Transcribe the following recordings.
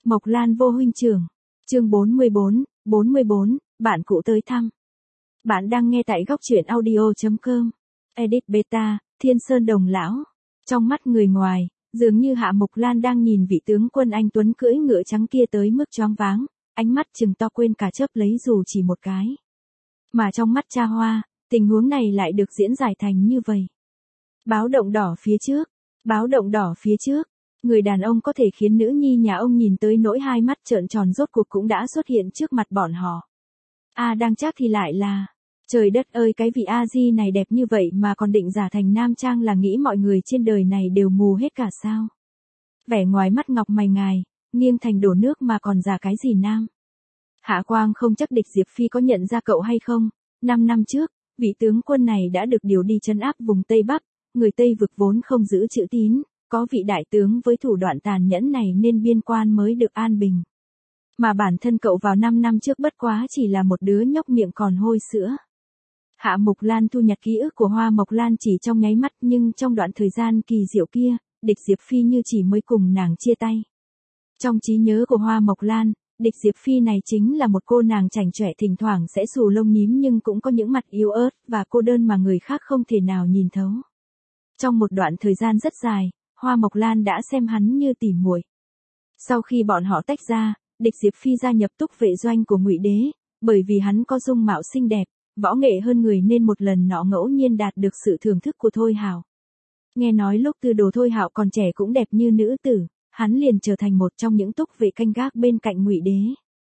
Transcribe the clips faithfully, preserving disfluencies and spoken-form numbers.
Mộc Lan vô huynh trưởng. Chương bốn mươi bốn, bốn mươi bốn, bạn cũ tới thăm. Bạn đang nghe tại góc truyện audio chấm com. Edit Beta, Thiên Sơn Đồng Lão. Trong mắt người ngoài, dường như Hạ Mộc Lan đang nhìn vị tướng quân anh tuấn cưỡi ngựa trắng kia tới mức choáng váng, ánh mắt trừng to quên cả chớp lấy dù chỉ một cái. Mà trong mắt Cha Hoa, tình huống này lại được diễn giải thành như vậy. Báo động đỏ phía trước, báo động đỏ phía trước. Người đàn ông có thể khiến nữ nhi nhà ông nhìn tới nỗi hai mắt trợn tròn rốt cuộc cũng đã xuất hiện trước mặt bọn họ. A đang chắc thì lại là, trời đất ơi, cái vị A Di này đẹp như vậy mà còn định giả thành nam trang, là nghĩ mọi người trên đời này đều mù hết cả sao? Vẻ ngoài mắt ngọc mày ngài, nghiêng thành đổ nước mà còn giả cái gì nam? Hạ Quang không chắc địch Diệp Phi có nhận ra cậu hay không. Năm năm trước, vị tướng quân này đã được điều đi trấn áp vùng Tây Bắc, người Tây vực vốn không giữ chữ tín. Có vị đại tướng với thủ đoạn tàn nhẫn này nên biên quan mới được an bình. Mà bản thân cậu vào năm năm trước bất quá chỉ là một đứa nhóc miệng còn hôi sữa. Hạ Mộc Lan thu nhặt ký ức của Hoa Mộc Lan chỉ trong nháy mắt, nhưng trong đoạn thời gian kỳ diệu kia, địch Diệp Phi như chỉ mới cùng nàng chia tay. Trong trí nhớ của Hoa Mộc Lan, địch Diệp Phi này chính là một cô nàng chảnh chọe thỉnh thoảng sẽ xù lông nhím nhưng cũng có những mặt yếu ớt và cô đơn mà người khác không thể nào nhìn thấu. Trong một đoạn thời gian rất dài, Hoa Mộc Lan đã xem hắn như tỉ muội. Sau khi bọn họ tách ra, địch Diệp Phi gia nhập túc vệ doanh của Ngụy Đế, bởi vì hắn có dung mạo xinh đẹp, võ nghệ hơn người nên một lần nọ ngẫu nhiên đạt được sự thưởng thức của Thôi Hạo. Nghe nói lúc Tư Đồ Thôi Hạo còn trẻ cũng đẹp như nữ tử, hắn liền trở thành một trong những túc vệ canh gác bên cạnh Ngụy Đế.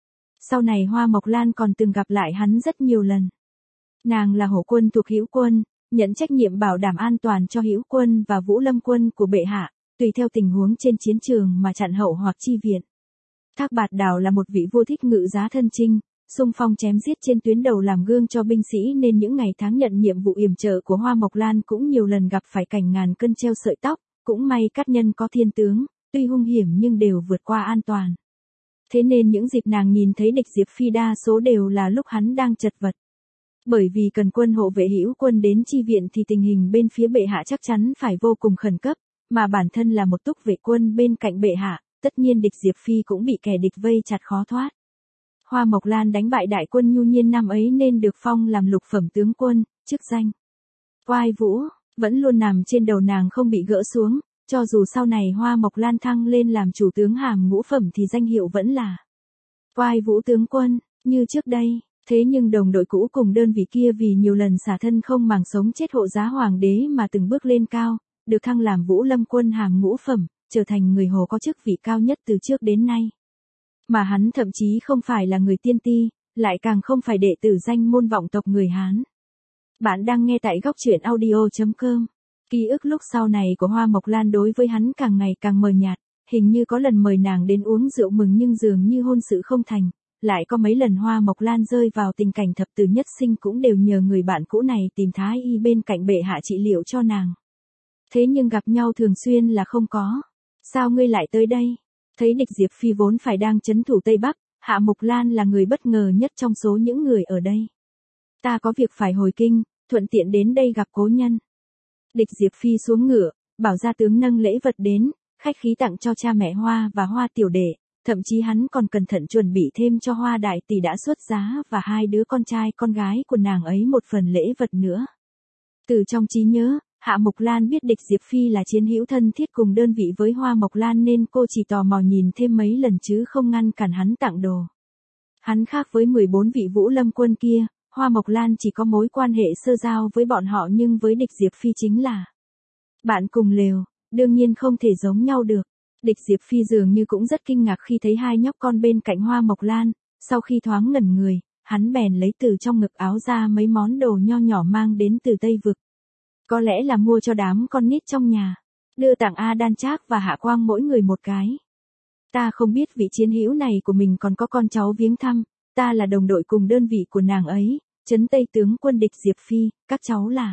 Sau này Hoa Mộc Lan còn từng gặp lại hắn rất nhiều lần. Nàng là hổ quân thuộc Hữu Quân, nhận trách nhiệm bảo đảm an toàn cho Hữu Quân và Vũ Lâm Quân của bệ hạ, tùy theo tình huống trên chiến trường mà chặn hậu hoặc chi viện. Thác Bạt Đào là một vị vua thích ngự giá thân chinh, xung phong chém giết trên tuyến đầu làm gương cho binh sĩ, nên những ngày tháng nhận nhiệm vụ yểm trợ của Hoa Mộc Lan cũng nhiều lần gặp phải cảnh ngàn cân treo sợi tóc, cũng may các nhân có thiên tướng, tuy hung hiểm nhưng đều vượt qua an toàn. Thế nên những dịp nàng nhìn thấy địch Diệp Phi đa số đều là lúc hắn đang chật vật. Bởi vì cần quân hộ vệ Hữu Quân đến chi viện thì tình hình bên phía bệ hạ chắc chắn phải vô cùng khẩn cấp, mà bản thân là một túc vệ quân bên cạnh bệ hạ, tất nhiên địch Diệp Phi cũng bị kẻ địch vây chặt khó thoát. Hoa Mộc Lan đánh bại đại quân Nhu Nhiên năm ấy nên được phong làm lục phẩm tướng quân, chức danh Oai Vũ, vẫn luôn nằm trên đầu nàng không bị gỡ xuống, cho dù sau này Hoa Mộc Lan thăng lên làm chủ tướng hàm ngũ phẩm thì danh hiệu vẫn là Oai Vũ tướng quân, như trước đây. Thế nhưng đồng đội cũ cùng đơn vị kia vì nhiều lần xả thân không màng sống chết hộ giá hoàng đế mà từng bước lên cao, được thăng làm Vũ Lâm Quân hàm ngũ phẩm, trở thành người Hồ có chức vị cao nhất từ trước đến nay. Mà hắn thậm chí không phải là người tiên ti, lại càng không phải đệ tử danh môn vọng tộc người Hán. Bạn đang nghe tại góc truyện audio chấm com. Ký ức lúc sau này của Hoa Mộc Lan đối với hắn càng ngày càng mờ nhạt, hình như có lần mời nàng đến uống rượu mừng nhưng dường như hôn sự không thành. Lại có mấy lần Hoa Mộc Lan rơi vào tình cảnh thập tử nhất sinh cũng đều nhờ người bạn cũ này tìm thái y bên cạnh bệ hạ trị liệu cho nàng. Thế nhưng gặp nhau thường xuyên là không có. Sao ngươi lại tới đây? Thấy địch Diệp Phi vốn phải đang trấn thủ Tây Bắc, Hạ Mộc Lan là người bất ngờ nhất trong số những người ở đây. Ta có việc phải hồi kinh, thuận tiện đến đây gặp cố nhân. Địch Diệp Phi xuống ngựa, bảo gia tướng nâng lễ vật đến, khách khí tặng cho cha mẹ Hoa và Hoa tiểu đệ. Thậm chí hắn còn cẩn thận chuẩn bị thêm cho Hoa đại tỷ đã xuất giá và hai đứa con trai con gái của nàng ấy một phần lễ vật nữa. Từ trong trí nhớ, Hạ Mộc Lan biết địch Diệp Phi là chiến hữu thân thiết cùng đơn vị với Hoa Mộc Lan nên cô chỉ tò mò nhìn thêm mấy lần chứ không ngăn cản hắn tặng đồ. Hắn khác với mười bốn vị Vũ Lâm Quân kia, Hoa Mộc Lan chỉ có mối quan hệ sơ giao với bọn họ nhưng với địch Diệp Phi chính là bạn cùng lều, đương nhiên không thể giống nhau được. Địch Diệp Phi dường như cũng rất kinh ngạc khi thấy hai nhóc con bên cạnh Hoa Mộc Lan, sau khi thoáng ngẩn người, hắn bèn lấy từ trong ngực áo ra mấy món đồ nho nhỏ mang đến từ Tây Vực. Có lẽ là mua cho đám con nít trong nhà, đưa tặng A Đan Trác và Hạ Quang mỗi người một cái. Ta không biết vị chiến hữu này của mình còn có con cháu viếng thăm, ta là đồng đội cùng đơn vị của nàng ấy, trấn Tây tướng quân địch Diệp Phi, các cháu là.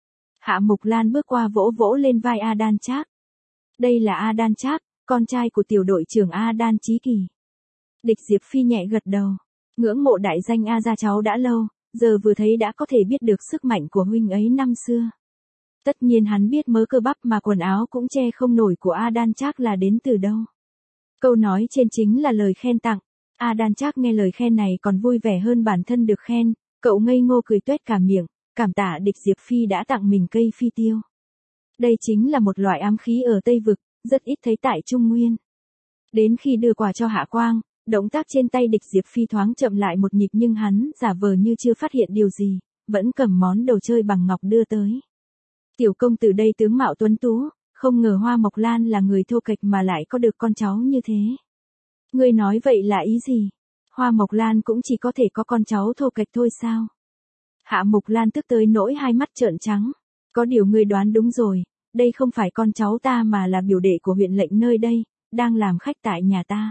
Hạ Mộc Lan bước qua vỗ vỗ lên vai A Đan Trác. Đây là A Đan Trác, con trai của tiểu đội trưởng A Đan Chí Kỳ. Địch Diệp Phi nhẹ gật đầu, ngưỡng mộ đại danh A gia cháu đã lâu, giờ vừa thấy đã có thể biết được sức mạnh của huynh ấy năm xưa. Tất nhiên hắn biết mớ cơ bắp mà quần áo cũng che không nổi của A Đan Trác là đến từ đâu. Câu nói trên chính là lời khen tặng. A Đan Trác nghe lời khen này còn vui vẻ hơn bản thân được khen, cậu ngây ngô cười tuét cả miệng, cảm tạ địch Diệp Phi đã tặng mình cây phi tiêu. Đây chính là một loại ám khí ở Tây Vực, rất ít thấy tại Trung Nguyên. Đến khi đưa quà cho Hạ Quang, động tác trên tay địch Diệp Phi thoáng chậm lại một nhịp nhưng hắn giả vờ như chưa phát hiện điều gì, vẫn cầm món đồ chơi bằng ngọc đưa tới. Tiểu công tử đây tướng mạo tuấn tú, không ngờ Hoa Mộc Lan là người thô kệch mà lại có được con cháu như thế. Ngươi nói vậy là ý gì? Hoa Mộc Lan cũng chỉ có thể có con cháu thô kệch thôi sao? Hạ Mộc Lan tức tới nỗi hai mắt trợn trắng. Có điều ngươi đoán đúng rồi, đây không phải con cháu ta mà là biểu đệ của huyện lệnh nơi đây, đang làm khách tại nhà ta.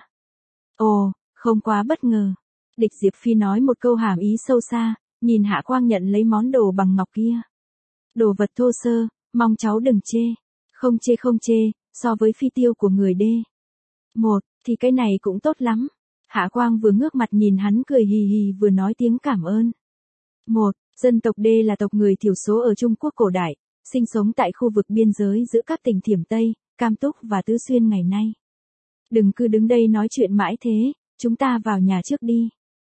Ồ, không quá bất ngờ. Địch Diệp Phi nói một câu hàm ý sâu xa, nhìn Hạ Quang nhận lấy món đồ bằng ngọc kia. Đồ vật thô sơ, mong cháu đừng chê. Không chê không chê, so với phi tiêu của người đê. Một, thì cái này cũng tốt lắm. Hạ Quang vừa ngước mặt nhìn hắn cười hì hì vừa nói tiếng cảm ơn. Một, dân tộc đê là tộc người thiểu số ở Trung Quốc cổ đại, sinh sống tại khu vực biên giới giữa các tỉnh Thiểm Tây, Cam Túc và Tứ Xuyên ngày nay. Đừng cứ đứng đây nói chuyện mãi thế, chúng ta vào nhà trước đi.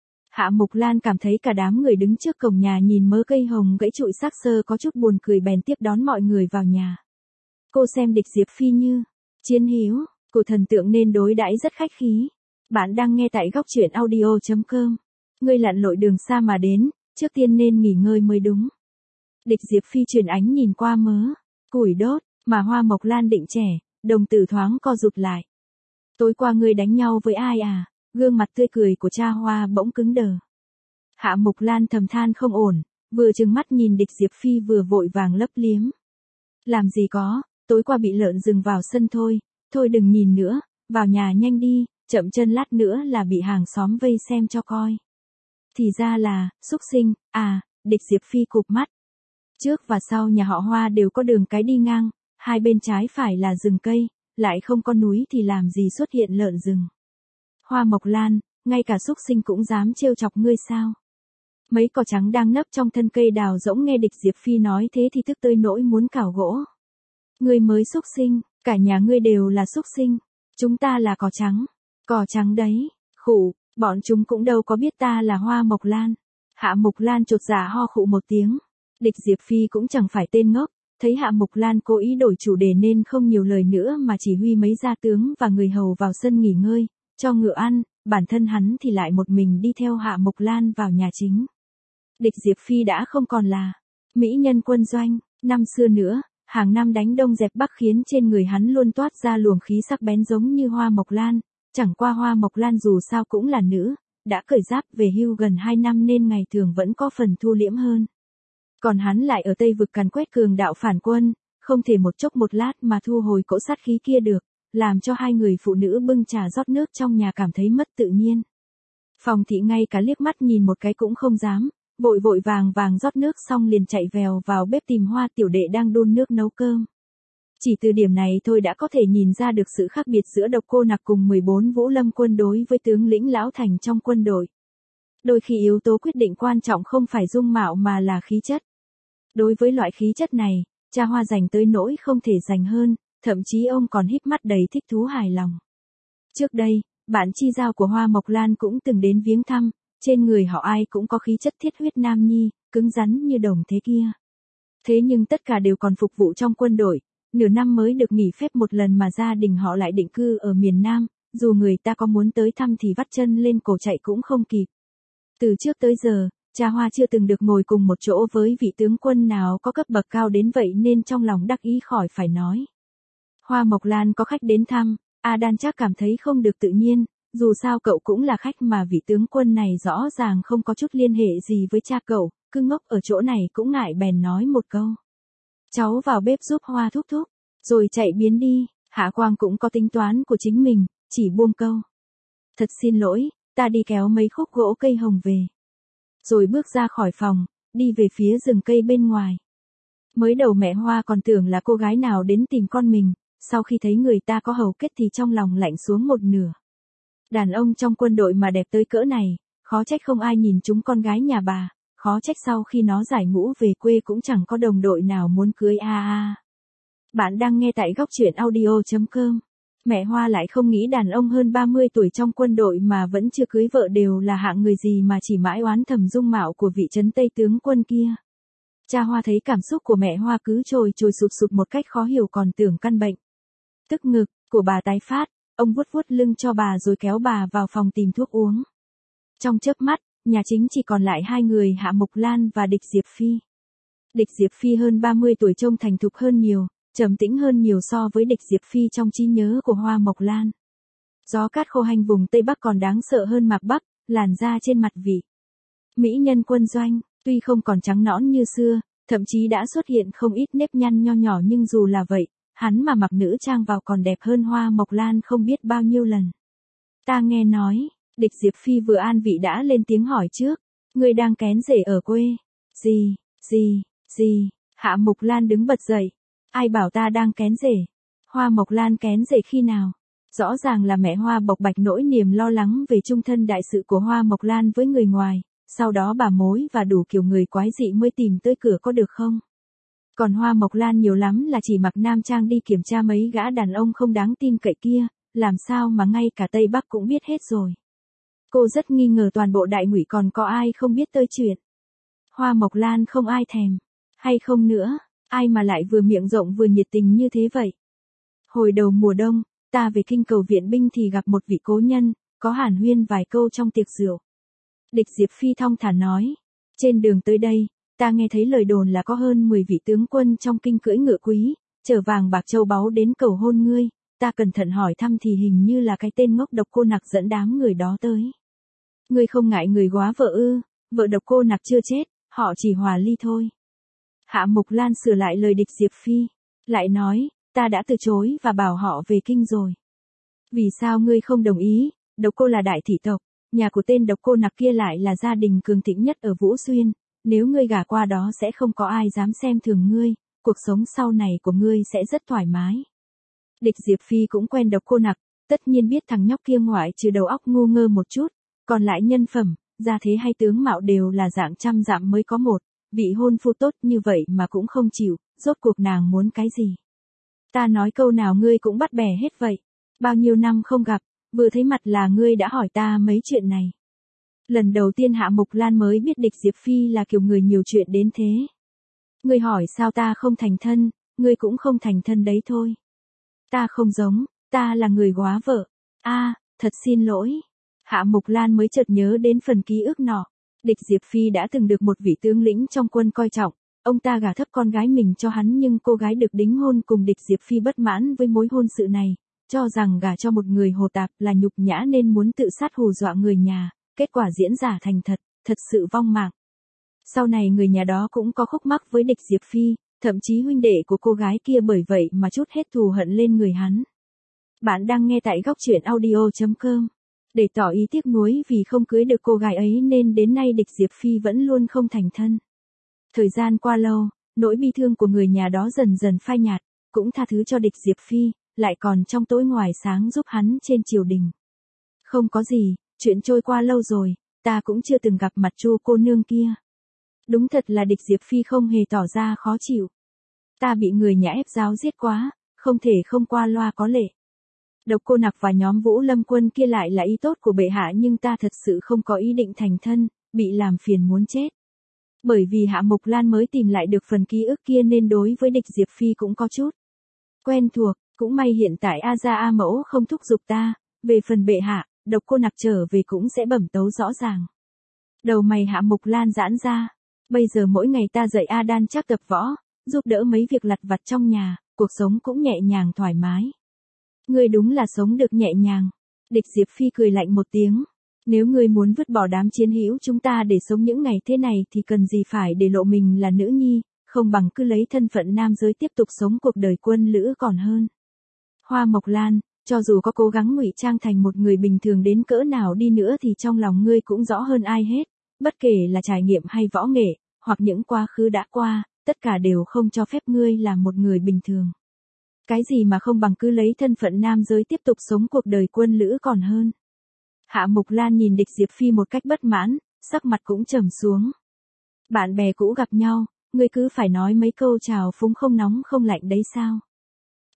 Hạ Mộc Lan cảm thấy cả đám người đứng trước cổng nhà nhìn mớ cây hồng gãy trụi xác xơ có chút buồn cười bèn tiếp đón mọi người vào nhà. Cô xem địch Diệp Phi như chiến hữu của thần tượng nên đối đãi rất khách khí. Bạn đang nghe tại góc truyện audio chấm com. Ngươi lặn lội đường xa mà đến, trước tiên nên nghỉ ngơi mới đúng. Địch Diệp Phi chuyển ánh nhìn qua mớ củi đốt mà Hoa Mộc Lan định trẻ, đồng tử thoáng co rụt lại. Tối qua ngươi đánh nhau với ai à? Gương mặt tươi cười của cha Hoa bỗng cứng đờ. Hạ Mộc Lan thầm than không ổn, vừa trừng mắt nhìn địch Diệp Phi vừa vội vàng lấp liếm. Làm gì có, tối qua bị lợn rừng vào sân thôi, thôi đừng nhìn nữa, vào nhà nhanh đi, chậm chân lát nữa là bị hàng xóm vây xem cho coi. Thì ra là, xúc sinh, à, địch Diệp Phi cụp mắt. Trước và sau nhà họ Hoa đều có đường cái đi ngang, hai bên trái phải là rừng cây, lại không có núi thì làm gì xuất hiện lợn rừng. Hoa Mộc Lan, ngay cả xúc sinh cũng dám trêu chọc ngươi sao? Mấy cỏ trắng đang nấp trong thân cây đào rỗng nghe địch Diệp Phi nói thế thì tức tới nỗi muốn cào gỗ. Ngươi mới xúc sinh, cả nhà ngươi đều là xúc sinh, chúng ta là cỏ trắng, cỏ trắng đấy, khụ, bọn chúng cũng đâu có biết ta là Hoa Mộc Lan. Hạ Mộc Lan chột dạ ho khụ một tiếng, địch Diệp Phi cũng chẳng phải tên ngốc, thấy Hạ Mộc Lan cố ý đổi chủ đề nên không nhiều lời nữa mà chỉ huy mấy gia tướng và người hầu vào sân nghỉ ngơi, cho ngựa ăn, bản thân hắn thì lại một mình đi theo Hạ Mộc Lan vào nhà chính. Địch Diệp Phi đã không còn là mỹ nhân quân doanh, năm xưa nữa, hàng năm đánh đông dẹp bắc khiến trên người hắn luôn toát ra luồng khí sắc bén giống như Hoa Mộc Lan, chẳng qua Hoa Mộc Lan dù sao cũng là nữ, đã cởi giáp về hưu gần hai năm nên ngày thường vẫn có phần thu liễm hơn. Còn hắn lại ở Tây Vực càn quét cường đạo phản quân, không thể một chốc một lát mà thu hồi cỗ sát khí kia được, làm cho hai người phụ nữ bưng trà rót nước trong nhà cảm thấy mất tự nhiên. Phòng thị ngay cả liếc mắt nhìn một cái cũng không dám, vội vội vàng vàng rót nước xong liền chạy vèo vào bếp tìm Hoa tiểu đệ đang đun nước nấu cơm. Chỉ từ điểm này thôi đã có thể nhìn ra được sự khác biệt giữa Độc Cô Nặc cùng mười bốn Vũ Lâm quân đối với tướng lĩnh Lão Thành trong quân đội. Đôi khi yếu tố quyết định quan trọng không phải dung mạo mà là khí chất. Đối với loại khí chất này, cha Hoa dành tới nỗi không thể dành hơn, thậm chí ông còn híp mắt đầy thích thú hài lòng. Trước đây, bạn chi giao của Hoa Mộc Lan cũng từng đến viếng thăm, trên người họ ai cũng có khí chất thiết huyết nam nhi, cứng rắn như đồng thế kia. Thế nhưng tất cả đều còn phục vụ trong quân đội, nửa năm mới được nghỉ phép một lần mà gia đình họ lại định cư ở miền Nam, dù người ta có muốn tới thăm thì vắt chân lên cổ chạy cũng không kịp. Từ trước tới giờ, cha Hoa chưa từng được ngồi cùng một chỗ với vị tướng quân nào có cấp bậc cao đến vậy nên trong lòng đắc ý khỏi phải nói. Hoa Mộc Lan có khách đến thăm, A Đan Trác cảm thấy không được tự nhiên, dù sao cậu cũng là khách mà vị tướng quân này rõ ràng không có chút liên hệ gì với cha cậu, cứ ngốc ở chỗ này cũng ngại bèn nói một câu. Cháu vào bếp giúp Hoa thúc thúc, rồi chạy biến đi. Hạ Quang cũng có tính toán của chính mình, chỉ buông câu. Thật xin lỗi, ta đi kéo mấy khúc gỗ cây hồng về. Rồi bước ra khỏi phòng, đi về phía rừng cây bên ngoài. Mới đầu mẹ Hoa còn tưởng là cô gái nào đến tìm con mình, sau khi thấy người ta có hầu kết thì trong lòng lạnh xuống một nửa. Đàn ông trong quân đội mà đẹp tới cỡ này, khó trách không ai nhìn chúng con gái nhà bà, khó trách sau khi nó giải ngũ về quê cũng chẳng có đồng đội nào muốn cưới a a. Bạn đang nghe tại góc truyện audio chấm com. Mẹ Hoa lại không nghĩ đàn ông hơn ba mươi tuổi trong quân đội mà vẫn chưa cưới vợ đều là hạng người gì mà chỉ mãi oán thầm dung mạo của vị trấn Tây tướng quân kia. Cha Hoa thấy cảm xúc của mẹ Hoa cứ trồi trồi sụt sụt một cách khó hiểu còn tưởng căn bệnh. Tức ngực của bà tái phát, ông vuốt vuốt lưng cho bà rồi kéo bà vào phòng tìm thuốc uống. Trong chớp mắt, nhà chính chỉ còn lại hai người Hạ Mộc Lan và Địch Diệp Phi. Địch Diệp Phi hơn ba mươi tuổi trông thành thục hơn nhiều, trầm tĩnh hơn nhiều so với Địch Diệp Phi trong trí nhớ của Hoa Mộc Lan. Gió cát khô hành vùng Tây Bắc còn đáng sợ hơn Mạc Bắc, làn da trên mặt vị mỹ nhân quân doanh, tuy không còn trắng nõn như xưa, thậm chí đã xuất hiện không ít nếp nhăn nho nhỏ nhưng dù là vậy, hắn mà mặc nữ trang vào còn đẹp hơn Hoa Mộc Lan không biết bao nhiêu lần. Ta nghe nói, Địch Diệp Phi vừa an vị đã lên tiếng hỏi trước, ngươi đang kén rể ở quê. Gì, gì, gì, Hạ Mộc Lan đứng bật dậy. Ai bảo ta đang kén rể? Hoa Mộc Lan kén rể khi nào? Rõ ràng là mẹ Hoa bộc bạch nỗi niềm lo lắng về chung thân đại sự của Hoa Mộc Lan với người ngoài, sau đó bà mối và đủ kiểu người quái dị mới tìm tới cửa có được không? Còn Hoa Mộc Lan nhiều lắm là chỉ mặc nam trang đi kiểm tra mấy gã đàn ông không đáng tin cậy kia, làm sao mà ngay cả Tây Bắc cũng biết hết rồi. Cô rất nghi ngờ toàn bộ Đại Ngụy còn có ai không biết tới chuyện. Hoa Mộc Lan không ai thèm, hay không nữa, ai mà lại vừa miệng rộng vừa nhiệt tình như thế vậy. Hồi đầu mùa đông, ta về kinh cầu viện binh thì gặp một vị cố nhân, có hàn huyên vài câu trong tiệc rượu. Địch Diệp Phi thong thả nói, trên đường tới đây, ta nghe thấy lời đồn là có hơn mười vị tướng quân trong kinh cưỡi ngựa quý, chở vàng bạc châu báu đến cầu hôn ngươi, ta cẩn thận hỏi thăm thì hình như là cái tên ngốc Độc Cô Nặc dẫn đám người đó tới. Ngươi không ngại người góa vợ ư? Vợ Độc Cô Nặc chưa chết, họ chỉ hòa ly thôi. Hạ Mộc Lan sửa lại lời Địch Diệp Phi, lại nói, ta đã từ chối và bảo họ về kinh rồi. Vì sao ngươi không đồng ý? Độc Cô là đại thị tộc, nhà của tên Độc Cô Nặc kia lại là gia đình cường thịnh nhất ở Vũ Xuyên, nếu ngươi gả qua đó sẽ không có ai dám xem thường ngươi, cuộc sống sau này của ngươi sẽ rất thoải mái. Địch Diệp Phi cũng quen Độc Cô Nặc, tất nhiên biết thằng nhóc kia ngoại trừ đầu óc ngu ngơ một chút, còn lại nhân phẩm, gia thế hay tướng mạo đều là dạng trăm dặm mới có một. Vị hôn phu tốt như vậy mà cũng không chịu, rốt cuộc nàng muốn cái gì? Ta nói câu nào ngươi cũng bắt bẻ hết vậy. Bao nhiêu năm không gặp, vừa thấy mặt là ngươi đã hỏi ta mấy chuyện này. Lần đầu tiên Hạ Mộc Lan mới biết Địch Diệp Phi là kiểu người nhiều chuyện đến thế. Ngươi hỏi sao ta không thành thân, ngươi cũng không thành thân đấy thôi. Ta không giống, ta là người góa vợ. A, à, thật xin lỗi. Hạ Mộc Lan mới chợt nhớ đến phần ký ức nọ. Địch Diệp Phi đã từng được một vị tướng lĩnh trong quân coi trọng, ông ta gả thấp con gái mình cho hắn nhưng cô gái được đính hôn cùng Địch Diệp Phi bất mãn với mối hôn sự này, cho rằng gả cho một người hồ tạp là nhục nhã nên muốn tự sát hù dọa người nhà, kết quả diễn giả thành thật, thật sự vong mạng. Sau này người nhà đó cũng có khúc mắc với Địch Diệp Phi, thậm chí huynh đệ của cô gái kia bởi vậy mà trút hết thù hận lên người hắn. Bạn đang nghe tại góc truyện audio chấm com. Để tỏ ý tiếc nuối vì không cưới được cô gái ấy nên đến nay Địch Diệp Phi vẫn luôn không thành thân. Thời gian qua lâu, nỗi bi thương của người nhà đó dần dần phai nhạt, cũng tha thứ cho Địch Diệp Phi, lại còn trong tối ngoài sáng giúp hắn trên triều đình. Không có gì, chuyện trôi qua lâu rồi, ta cũng chưa từng gặp mặt Chu cô nương kia. Đúng thật là Địch Diệp Phi không hề tỏ ra khó chịu. Ta bị người nhà ép giáo giết quá, không thể không qua loa có lệ. Độc Cô Nặc và nhóm Vũ Lâm quân kia lại là ý tốt của bệ hạ nhưng ta thật sự không có ý định thành thân, bị làm phiền muốn chết. Bởi vì Hạ Mộc Lan mới tìm lại được phần ký ức kia nên đối với Địch Diệp Phi cũng có chút quen thuộc, cũng may hiện tại A Gia A Mẫu không thúc giục ta, về phần bệ hạ, Độc Cô Nặc trở về cũng sẽ bẩm tấu rõ ràng. Đầu mày Hạ Mộc Lan giãn ra, bây giờ mỗi ngày ta dạy A Đan chắc tập võ, giúp đỡ mấy việc lặt vặt trong nhà, cuộc sống cũng nhẹ nhàng thoải mái. Ngươi đúng là sống được nhẹ nhàng. Địch Diệp Phi cười lạnh một tiếng. Nếu ngươi muốn vứt bỏ đám chiến hữu chúng ta để sống những ngày thế này thì cần gì phải để lộ mình là nữ nhi, không bằng cứ lấy thân phận nam giới tiếp tục sống cuộc đời quân lữ còn hơn. Hoa Mộc Lan, cho dù có cố gắng ngụy trang thành một người bình thường đến cỡ nào đi nữa thì trong lòng ngươi cũng rõ hơn ai hết, bất kể là trải nghiệm hay võ nghệ, hoặc những quá khứ đã qua, tất cả đều không cho phép ngươi là một người bình thường. Cái gì mà không bằng cứ lấy thân phận nam giới tiếp tục sống cuộc đời quân lữ còn hơn. Hạ Mộc Lan nhìn Địch Diệp Phi một cách bất mãn, sắc mặt cũng trầm xuống. Bạn bè cũ gặp nhau, ngươi cứ phải nói mấy câu chào phúng không nóng không lạnh đấy sao?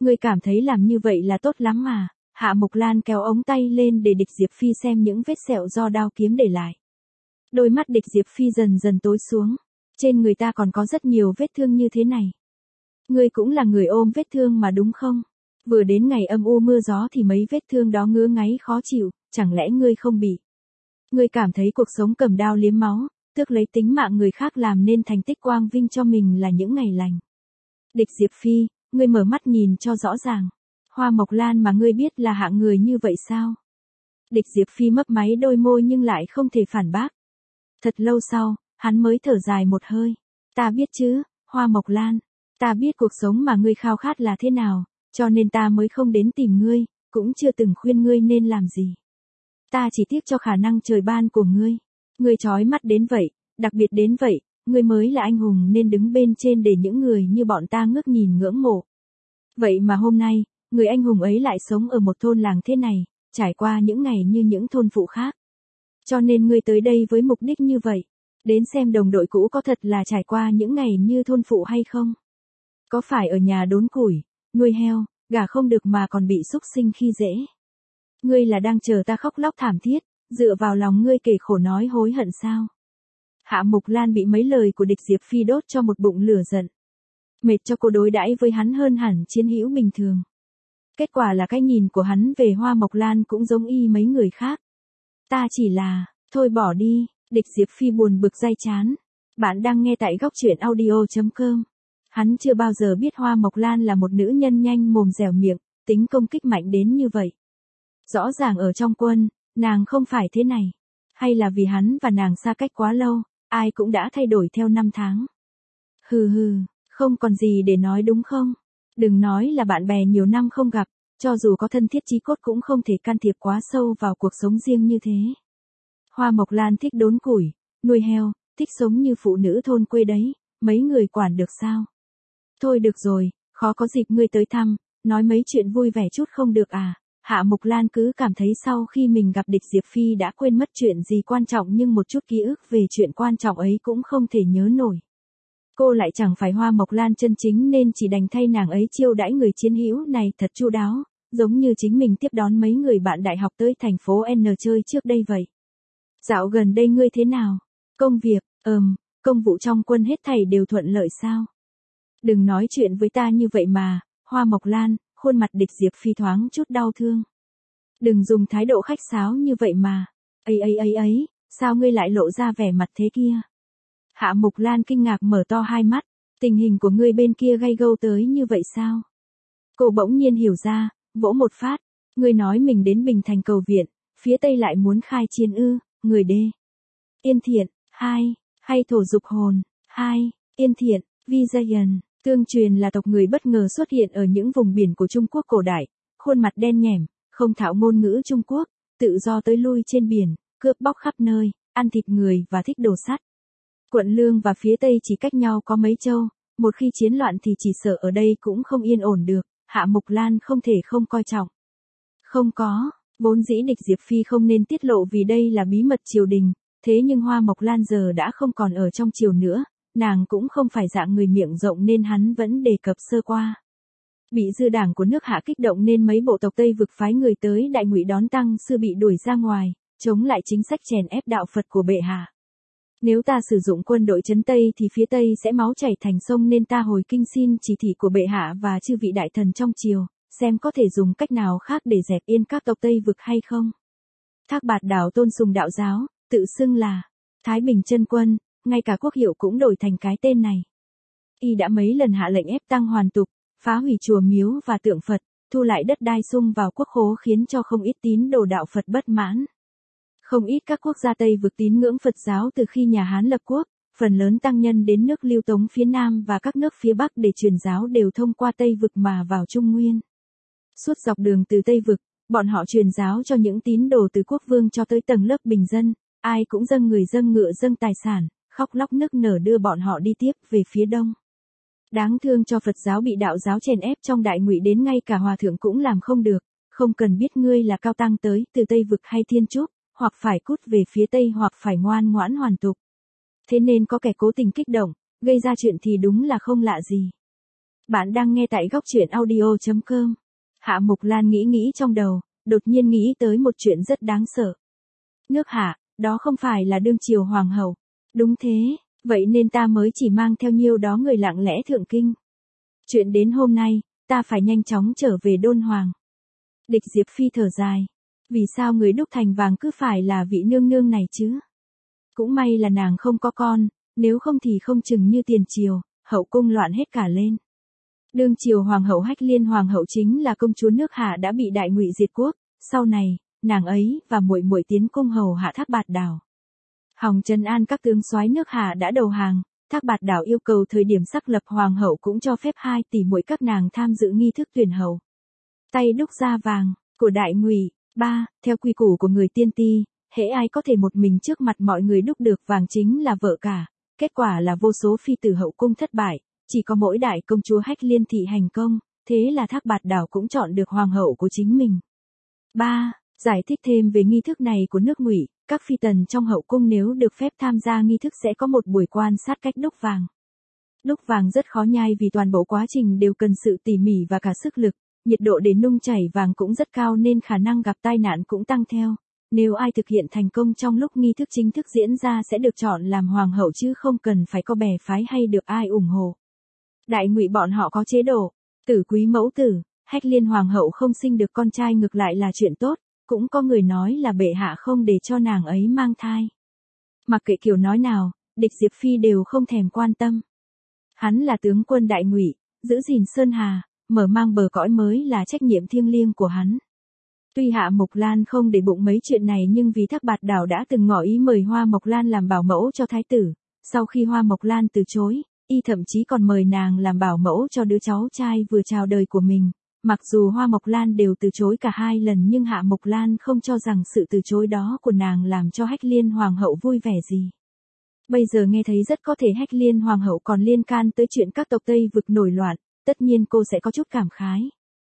Ngươi cảm thấy làm như vậy là tốt lắm mà. Hạ Mộc Lan kéo ống tay lên để địch Diệp Phi xem những vết sẹo do đao kiếm để lại. Đôi mắt địch Diệp Phi dần dần tối xuống. Trên người ta còn có rất nhiều vết thương như thế này. Ngươi cũng là người ôm vết thương mà đúng không? Vừa đến ngày âm u mưa gió thì mấy vết thương đó ngứa ngáy khó chịu, chẳng lẽ ngươi không bị? Ngươi cảm thấy cuộc sống cầm đao liếm máu, tước lấy tính mạng người khác làm nên thành tích quang vinh cho mình là những ngày lành. Địch Diệp Phi, ngươi mở mắt nhìn cho rõ ràng. Hoa Mộc Lan mà ngươi biết là hạng người như vậy sao? Địch Diệp Phi mấp máy đôi môi nhưng lại không thể phản bác. Thật lâu sau, hắn mới thở dài một hơi. Ta biết chứ, Hoa Mộc Lan. Ta biết cuộc sống mà ngươi khao khát là thế nào, cho nên ta mới không đến tìm ngươi, cũng chưa từng khuyên ngươi nên làm gì. Ta chỉ tiếc cho khả năng trời ban của ngươi. Ngươi chói mắt đến vậy, đặc biệt đến vậy, ngươi mới là anh hùng nên đứng bên trên để những người như bọn ta ngước nhìn ngưỡng mộ. Vậy mà hôm nay, người anh hùng ấy lại sống ở một thôn làng thế này, trải qua những ngày như những thôn phụ khác. Cho nên ngươi tới đây với mục đích như vậy, đến xem đồng đội cũ có thật là trải qua những ngày như thôn phụ hay không. Có phải ở nhà đốn củi, nuôi heo, gà không được mà còn bị xúc sinh khi dễ. Ngươi là đang chờ ta khóc lóc thảm thiết, dựa vào lòng ngươi kể khổ nói hối hận sao? Hạ Mộc Lan bị mấy lời của địch Diệp Phi đốt cho một bụng lửa giận. Mệt cho cô đối đãi với hắn hơn hẳn chiến hữu bình thường. Kết quả là cái nhìn của hắn về Hoa Mộc Lan cũng giống y mấy người khác. Ta chỉ là, thôi bỏ đi, địch Diệp Phi buồn bực day chán. Bạn đang nghe tại góc truyện audio chấm com. Hắn chưa bao giờ biết Hoa Mộc Lan là một nữ nhân nhanh mồm dẻo miệng, tính công kích mạnh đến như vậy. Rõ ràng ở trong quân, nàng không phải thế này. Hay là vì hắn và nàng xa cách quá lâu, ai cũng đã thay đổi theo năm tháng. Hừ hừ, không còn gì để nói đúng không? Đừng nói là bạn bè nhiều năm không gặp, cho dù có thân thiết chí cốt cũng không thể can thiệp quá sâu vào cuộc sống riêng như thế. Hoa Mộc Lan thích đốn củi, nuôi heo, thích sống như phụ nữ thôn quê đấy, mấy người quản được sao? Thôi được rồi, khó có dịp ngươi tới thăm, nói mấy chuyện vui vẻ chút không được à? Hạ Mộc Lan cứ cảm thấy sau khi mình gặp địch Diệp Phi đã quên mất chuyện gì quan trọng nhưng một chút ký ức về chuyện quan trọng ấy cũng không thể nhớ nổi. Cô lại chẳng phải Hoa Mộc Lan chân chính nên chỉ đành thay nàng ấy chiêu đãi người chiến hữu này thật chu đáo, giống như chính mình tiếp đón mấy người bạn đại học tới thành phố N chơi trước đây vậy. Dạo gần đây ngươi thế nào? Công việc, ừm, công vụ trong quân hết thảy đều thuận lợi sao? Đừng nói chuyện với ta như vậy mà, Hoa Mộc Lan, khuôn mặt địch Diệp Phi thoáng chút đau thương. Đừng dùng thái độ khách sáo như vậy mà. Ấy ấy ấy ấy, sao ngươi lại lộ ra vẻ mặt thế kia? Hạ Mộc Lan kinh ngạc mở to hai mắt, tình hình của ngươi bên kia gay gâu tới như vậy sao? Cô bỗng nhiên hiểu ra, vỗ một phát, ngươi nói mình đến Bình Thành cầu viện, phía Tây lại muốn khai chiến ư, người đê. Yên Thiện, hai, hay thổ dục hồn, hai, Yên Thiện, Vijayan, tương truyền là tộc người bất ngờ xuất hiện ở những vùng biển của Trung Quốc cổ đại, khuôn mặt đen nhẻm, không thạo ngôn ngữ Trung Quốc, tự do tới lui trên biển, cướp bóc khắp nơi, ăn thịt người và thích đồ sắt. Quận Lương và phía Tây chỉ cách nhau có mấy châu, một khi chiến loạn thì chỉ sợ ở đây cũng không yên ổn được, Hạ Mộc Lan không thể không coi trọng. Không có, vốn dĩ địch Diệp Phi không nên tiết lộ vì đây là bí mật triều đình, thế nhưng Hoa Mộc Lan giờ đã không còn ở trong triều nữa, nàng cũng không phải dạng người miệng rộng nên hắn vẫn đề cập sơ qua. Bị dư đảng của nước Hạ kích động nên mấy bộ tộc Tây vực phái người tới Đại Ngụy đón Tăng Sư bị đuổi ra ngoài, chống lại chính sách chèn ép đạo Phật của bệ hạ. Nếu ta sử dụng quân đội trấn Tây thì phía Tây sẽ máu chảy thành sông nên ta hồi kinh xin chỉ thị của bệ hạ và chư vị đại thần trong triều, xem có thể dùng cách nào khác để dẹp yên các tộc Tây vực hay không. Thác Bạt Đảo tôn sùng đạo giáo, tự xưng là Thái Bình Chân Quân, ngay cả quốc hiệu cũng đổi thành cái tên này. Y đã mấy lần hạ lệnh ép tăng hoàn tục, phá hủy chùa miếu và tượng Phật, thu lại đất đai xung vào quốc khố khiến cho không ít tín đồ đạo Phật bất mãn. Không ít các quốc gia Tây vực tín ngưỡng Phật giáo từ khi nhà Hán lập quốc, phần lớn tăng nhân đến nước Liêu Tống phía Nam và các nước phía Bắc để truyền giáo đều thông qua Tây vực mà vào Trung Nguyên. Suốt dọc đường từ Tây vực, bọn họ truyền giáo cho những tín đồ từ quốc vương cho tới tầng lớp bình dân, ai cũng dâng người dâng ngựa dâng tài sản, khóc lóc nức nở đưa bọn họ đi tiếp về phía Đông. Đáng thương cho Phật giáo bị đạo giáo chèn ép trong Đại Ngụy đến ngay cả hòa thượng cũng làm không được, không cần biết ngươi là cao tăng tới từ Tây vực hay Thiên Trúc, hoặc phải cút về phía Tây hoặc phải ngoan ngoãn hoàn tục. Thế nên có kẻ cố tình kích động, gây ra chuyện thì đúng là không lạ gì. Bạn đang nghe tại góc truyện audio chấm com. Hạ Mục Lan nghĩ nghĩ trong đầu, đột nhiên nghĩ tới một chuyện rất đáng sợ. Nước Hạ, đó không phải là đương triều hoàng hậu. Đúng thế, vậy nên ta mới chỉ mang theo nhiêu đó người lặng lẽ thượng kinh. Chuyện đến hôm nay, ta phải nhanh chóng trở về Đôn Hoàng. Địch Diệp Phi thở dài. Vì sao người đúc thành vàng cứ phải là vị nương nương này chứ? Cũng may là nàng không có con, nếu không thì không chừng như tiền triều, hậu cung loạn hết cả lên. Đương triều hoàng hậu Hách Liên hoàng hậu chính là công chúa nước Hạ đã bị đại ngụy diệt quốc, sau này, nàng ấy và muội muội tiến cung hầu hạ Thác Bạt Đảo. Hòng trấn an các tướng soái nước Hạ đã đầu hàng, Thác Bạt Đảo yêu cầu thời điểm xác lập hoàng hậu cũng cho phép hai tỷ muội các nàng tham dự nghi thức tuyển hầu. Tay đúc ra vàng của đại ngụy. Ba, theo quy củ của người tiên ti, hễ ai có thể một mình trước mặt mọi người đúc được vàng chính là vợ cả. Kết quả là vô số phi tử hậu cung thất bại, chỉ có mỗi đại công chúa Hách Liên thị hành công, thế là Thác Bạt Đảo cũng chọn được hoàng hậu của chính mình. Ba, giải thích thêm về nghi thức này của nước Ngụy, các phi tần trong hậu cung nếu được phép tham gia nghi thức sẽ có một buổi quan sát cách đúc vàng. Đúc vàng rất khó nhai vì toàn bộ quá trình đều cần sự tỉ mỉ và cả sức lực, nhiệt độ để nung chảy vàng cũng rất cao nên khả năng gặp tai nạn cũng tăng theo. Nếu ai thực hiện thành công trong lúc nghi thức chính thức diễn ra sẽ được chọn làm hoàng hậu chứ không cần phải có bè phái hay được ai ủng hộ. Đại ngụy bọn họ có chế độ, tử quý mẫu tử, Hách Liên hoàng hậu không sinh được con trai ngược lại là chuyện tốt, cũng có người nói là bệ hạ không để cho nàng ấy mang thai. Mặc kệ kiểu nói nào, Địch Diệp Phi đều không thèm quan tâm. Hắn là tướng quân đại ngụy, giữ gìn Sơn Hà, mở mang bờ cõi mới là trách nhiệm thiêng liêng của hắn. Tuy Hạ Mộc Lan không để bụng mấy chuyện này nhưng vì Thác Bạt Đảo đã từng ngỏ ý mời Hoa Mộc Lan làm bảo mẫu cho thái tử, sau khi Hoa Mộc Lan từ chối, y thậm chí còn mời nàng làm bảo mẫu cho đứa cháu trai vừa chào đời của mình. Mặc dù Hoa Mộc Lan đều từ chối cả hai lần nhưng Hạ Mộc Lan không cho rằng sự từ chối đó của nàng làm cho Hách Liên hoàng hậu vui vẻ gì. Bây giờ nghe thấy rất có thể Hách Liên hoàng hậu còn liên can tới chuyện các tộc Tây vực nổi loạn, tất nhiên cô sẽ có chút cảm khái.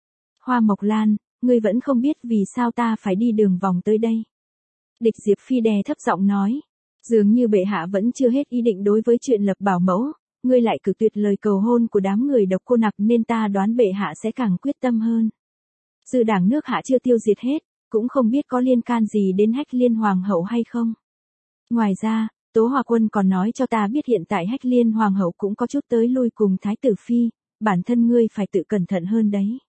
Hoa Mộc Lan, ngươi vẫn không biết vì sao ta phải đi đường vòng tới đây. Địch Diệp Phi đè thấp giọng nói, dường như bệ hạ vẫn chưa hết ý định đối với chuyện lập bảo mẫu, ngươi lại cự tuyệt lời cầu hôn của đám người độc cô nặc nên ta đoán bệ hạ sẽ càng quyết tâm hơn. Dư đảng nước Hạ chưa tiêu diệt hết, cũng không biết có liên can gì đến Hách Liên hoàng hậu hay không. Ngoài ra, Tố Hòa Quân còn nói cho ta biết hiện tại Hách Liên hoàng hậu cũng có chút tới lui cùng thái tử phi, bản thân ngươi phải tự cẩn thận hơn đấy.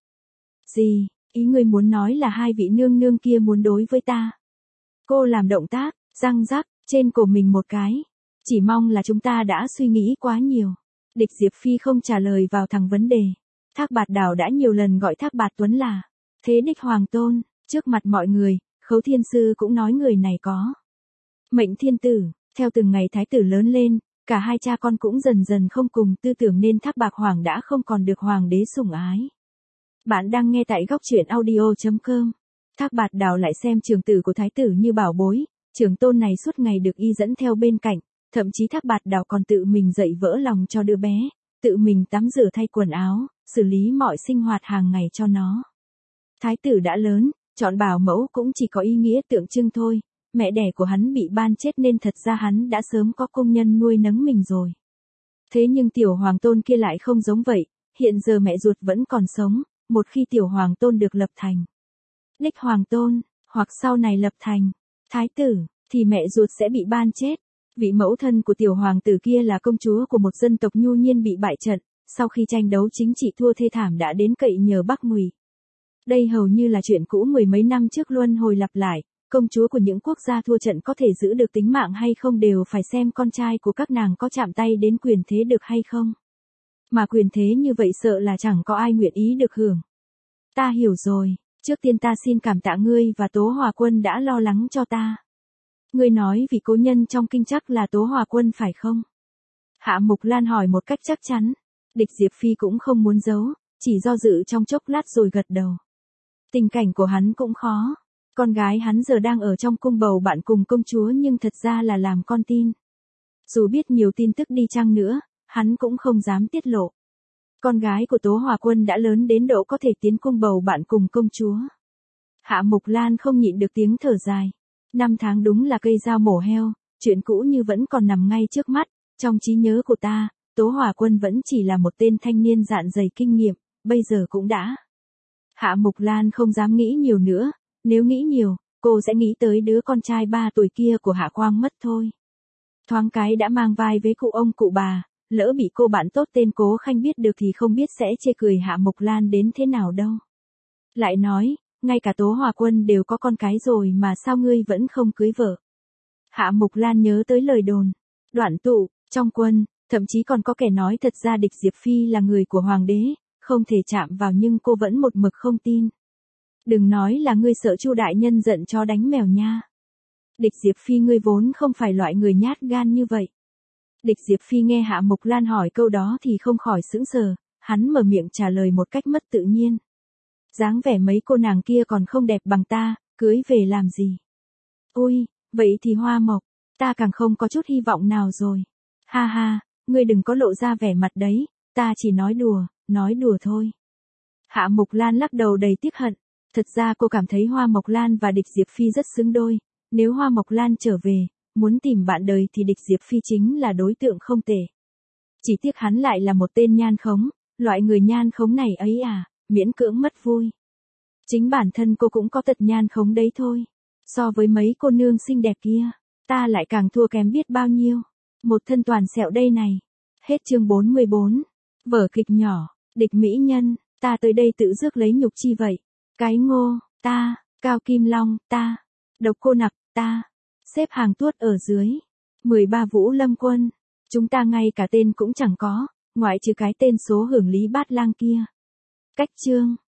Gì, ý ngươi muốn nói là hai vị nương nương kia muốn đối với ta? Cô làm động tác, răng rắc, trên cổ mình một cái. Chỉ mong là chúng ta đã suy nghĩ quá nhiều. Địch Diệp Phi không trả lời vào thẳng vấn đề. Thác Bạt Đảo đã nhiều lần gọi Thác Bạt Tuấn là thế đích hoàng tôn, trước mặt mọi người, Khấu Thiên Sư cũng nói người này có mệnh thiên tử. Theo từng ngày thái tử lớn lên, cả hai cha con cũng dần dần không cùng tư tưởng nên Thác Bạt Hoàng đã không còn được hoàng đế sủng ái. Bạn đang nghe tại góc truyện audio chấm com. Thác Bạt Đảo lại xem trường tử của thái tử như bảo bối, trường tôn này suốt ngày được y dẫn theo bên cạnh, thậm chí Thác Bạt Đảo còn tự mình dậy vỡ lòng cho đứa bé, tự mình tắm rửa thay quần áo, xử lý mọi sinh hoạt hàng ngày cho nó. Thái tử đã lớn, chọn bảo mẫu cũng chỉ có ý nghĩa tượng trưng thôi, mẹ đẻ của hắn bị ban chết nên thật ra hắn đã sớm có công nhân nuôi nấng mình rồi. Thế nhưng tiểu hoàng tôn kia lại không giống vậy, hiện giờ mẹ ruột vẫn còn sống, một khi tiểu hoàng tôn được lập thành đích hoàng tôn, hoặc sau này lập thành thái tử, thì mẹ ruột sẽ bị ban chết. Vị mẫu thân của tiểu hoàng tử kia là công chúa của một dân tộc nhu nhiên bị bại trận, sau khi tranh đấu chính trị thua thê thảm đã đến cậy nhờ Bắc Ngụy. Đây hầu như là chuyện cũ mười mấy năm trước luân hồi lặp lại, công chúa của những quốc gia thua trận có thể giữ được tính mạng hay không đều phải xem con trai của các nàng có chạm tay đến quyền thế được hay không. Mà quyền thế như vậy sợ là chẳng có ai nguyện ý được hưởng. Ta hiểu rồi, trước tiên ta xin cảm tạ ngươi và Tố Hòa Quân đã lo lắng cho ta. Ngươi nói vì cố nhân trong kinh chắc là Tố Hòa Quân phải không? Hạ Mục Lan hỏi một cách chắc chắn. Địch Diệp Phi cũng không muốn giấu, chỉ do dự trong chốc lát rồi gật đầu. Tình cảnh của hắn cũng khó. Con gái hắn giờ đang ở trong cung bầu bạn cùng công chúa nhưng thật ra là làm con tin. Dù biết nhiều tin tức đi chăng nữa, hắn cũng không dám tiết lộ. Con gái của Tố Hòa Quân đã lớn đến độ có thể tiến cung bầu bạn cùng công chúa. Hạ Mục Lan không nhịn được tiếng thở dài. Năm tháng đúng là cây dao mổ heo, chuyện cũ như vẫn còn nằm ngay trước mắt, trong trí nhớ của ta, Tố Hòa Quân vẫn chỉ là một tên thanh niên dạn dày kinh nghiệm, bây giờ cũng đã. Hạ Mục Lan không dám nghĩ nhiều nữa, nếu nghĩ nhiều, cô sẽ nghĩ tới đứa con trai ba tuổi kia của Hạ Quang mất thôi. Thoáng cái đã mang vai với cụ ông cụ bà, lỡ bị cô bạn tốt tên Cố Khanh biết được thì không biết sẽ chê cười Hạ Mục Lan đến thế nào đâu. Lại nói, ngay cả Tố Hòa Quân đều có con cái rồi mà sao ngươi vẫn không cưới vợ. Hạ Mục Lan nhớ tới lời đồn, đoạn tụ, trong quân, thậm chí còn có kẻ nói thật ra địch Diệp Phi là người của hoàng đế, không thể chạm vào nhưng cô vẫn một mực không tin. Đừng nói là ngươi sợ Chu đại nhân giận cho đánh mèo nha. Địch Diệp Phi ngươi vốn không phải loại người nhát gan như vậy. Địch Diệp Phi nghe Hạ Mục Lan hỏi câu đó thì không khỏi sững sờ, hắn mở miệng trả lời một cách mất tự nhiên. Dáng vẻ mấy cô nàng kia còn không đẹp bằng ta, cưới về làm gì? Ôi, vậy thì Hoa Mộc, ta càng không có chút hy vọng nào rồi. Ha ha, ngươi đừng có lộ ra vẻ mặt đấy, ta chỉ nói đùa, nói đùa thôi. Hạ Mục Lan lắc đầu đầy tiếc hận, thật ra cô cảm thấy Hoa Mộc Lan và địch Diệp Phi rất xứng đôi, nếu Hoa Mộc Lan trở về, muốn tìm bạn đời thì địch Diệp Phi chính là đối tượng không tệ. Chỉ tiếc hắn lại là một tên nhan khống, loại người nhan khống này ấy à, miễn cưỡng mất vui. Chính bản thân cô cũng có tật nhan khống đấy thôi. So với mấy cô nương xinh đẹp kia, ta lại càng thua kém biết bao nhiêu. Một thân toàn sẹo đây này. Hết chương bốn mươi bốn. Vở kịch nhỏ, địch mỹ nhân, ta tới đây tự rước lấy nhục chi vậy. Cái ngô, ta, Cao Kim Long, ta, Độc Cô Nặc, ta, xếp hàng tuốt ở dưới. mười ba Vũ Lâm Quân, chúng ta ngay cả tên cũng chẳng có, ngoại trừ cái tên số hưởng Lý Bát Lang kia. Cách chương.